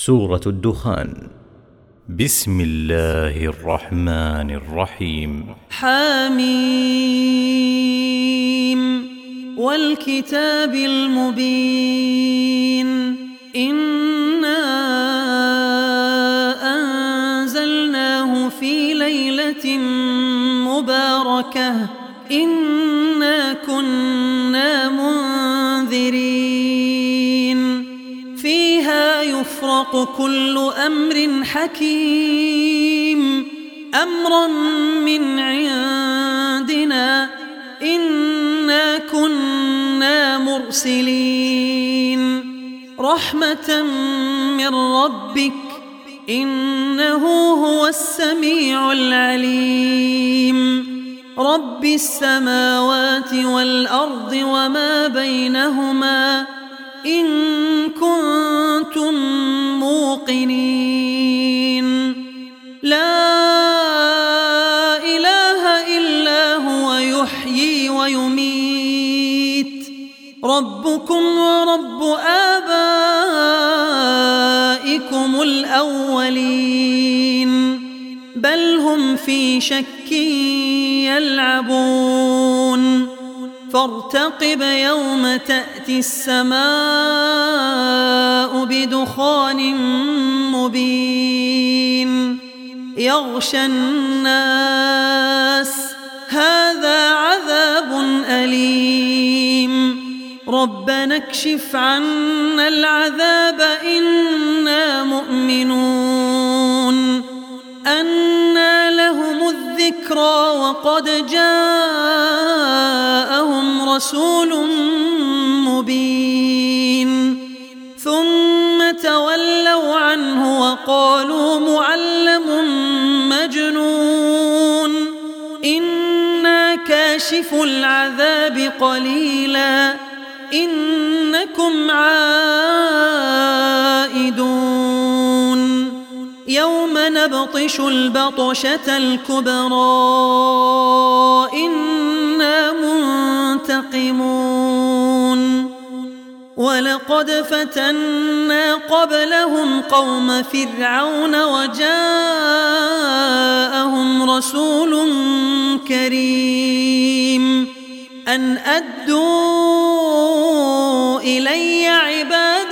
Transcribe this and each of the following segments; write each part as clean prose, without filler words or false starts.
سورة الدخان. بسم الله الرحمن الرحيم. حميم والكتاب المبين. إنا أنزلناه في ليلة مباركة إنا كنا منذرين فيها يفرق كل أمر حكيم أمرا من عندنا إنا كنا مرسلين رحمة من ربك إنه هو السميع العليم رب السماوات والأرض وما بينهما إن كنتم موقنين لا إله إلا هو يحيي ويميت ربكم ورب آبائكم الأولين بل هم في شك يلعبون فارتقب يوم تأتي السماء بدخان مبين يغشى الناس هذا عذاب أليم ربنا اكشف عنا العذاب إنا مؤمنون أنى لهم الذكرى وقد جاءهم رسول مبين ثم تولوا عنه وقالوا معلم مجنون إنا كاشف العذاب قليلا إنكم عائدون يوم نبطش البطشة الكبرى إنا منتقمون ولقد فتنا قبلهم قوم فرعون وجاءهم رسول كريم أن أدوا إلي عباد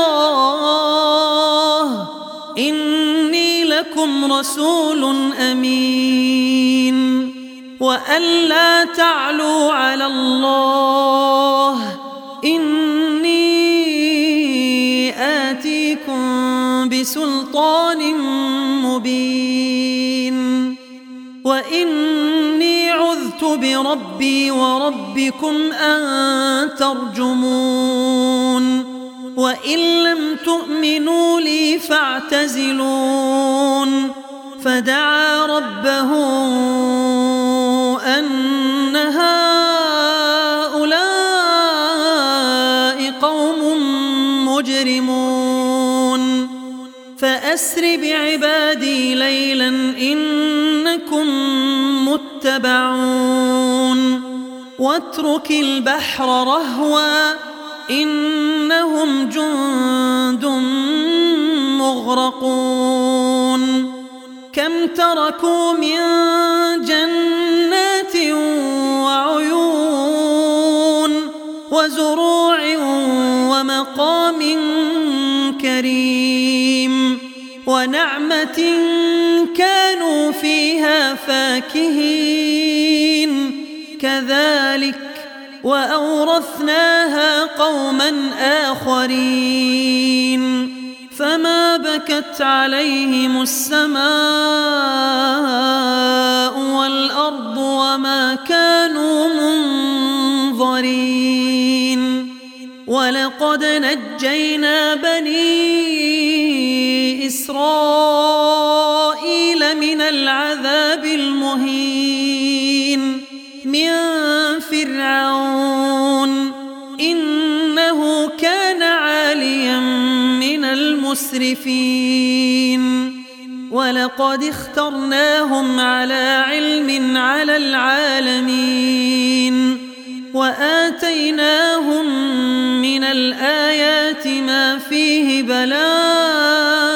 الله إني لكم رسول أمين وأن لا تعلوا على الله إني آتيكم بسلطان مبين وإني عذت بربي وربكم أن ترجمون وإن لم تؤمنوا لي فاعتزلون فدعا ربه أن هؤلاء قوم مجرمون فأسر بعبادي ليلا إنكم متبعون واترك البحر رهوا إنهم جند مغرقون كم تركوا من جنات وعيون وزروع ومقام كريم ونعمة كانوا فيها فاكهين كذلك وأورثناها قوما آخرين فما بكت عليهم السماء والأرض وما كانوا منظرين ولقد نجينا بني إسرائيل من العذاب المهين من فرعون إنه كان عاليا من المسرفين ولقد اخترناهم على علم على العالمين وآتيناهم من الآيات ما فيه بلاء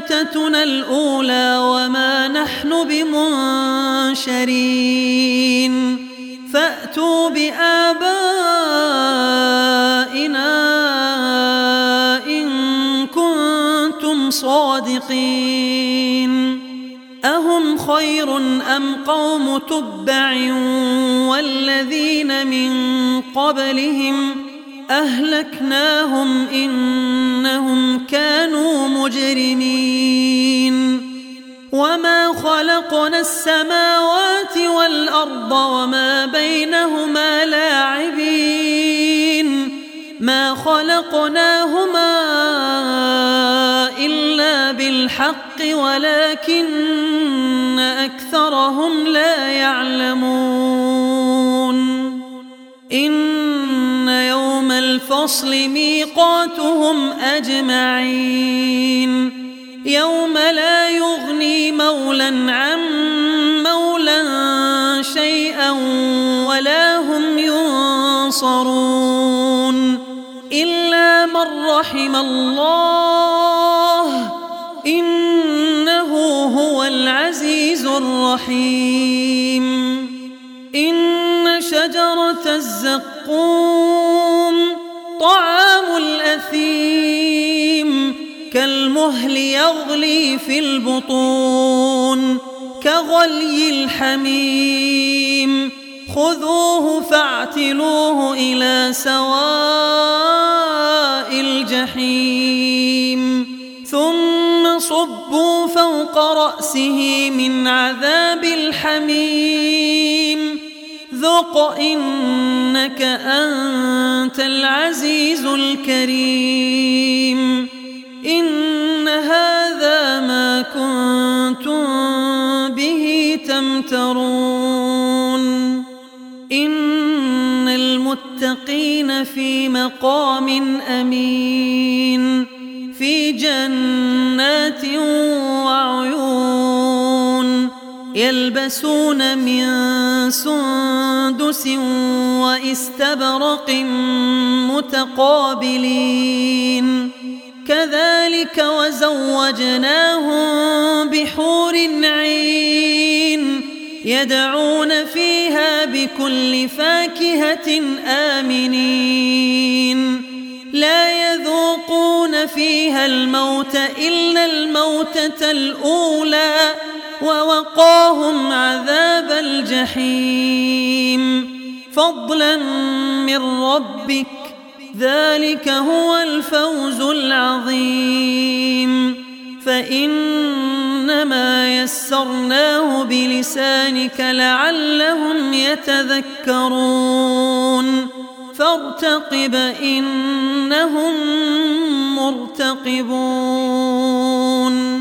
موتتنا الأولى وما نحن بمنشرين فأتوا بآبائنا إن كنتم صادقين أهم خير أم قوم تبع والذين من قبلهم أهلكناهم إنهم كانوا مجرمين وما خلقنا السماوات والأرض وما بينهما لاعبين ما خلقناهما إلا بالحق ولكن أكثرهم لا يعلمون إن يوم الفصل ميقاتهم أجمعين يوم لا يغني مولى عن مولى شيئا ولا هم ينصرون إلا من رحم الله إنه هو العزيز الرحيم إن شجرة الزقوم طعام الأثيم كالمهل يغلي في البطون كغلي الحميم خذوه فاعتلوه إلى سواء الجحيم ثم صبوا فوق رأسه من عذاب الحميم ذق إنك أنت العزيز الكريم إن هذا ما كنتم به تمترون إن المتقين في مقام أمين في جنات وعيون يلبسون من سندس وإستبرق متقابلين كذلك وزوجناهم بحور عين يدعون فيها بكل فاكهة آمنين لا يذوقون فيها الموت إلا الموتة الأولى ووقاهم عذاب الجحيم فضلا من ربك ذلك هو الفوز العظيم فإنما يسرناه بلسانك لعلهم يتذكرون فارتقب إنهم مرتقبون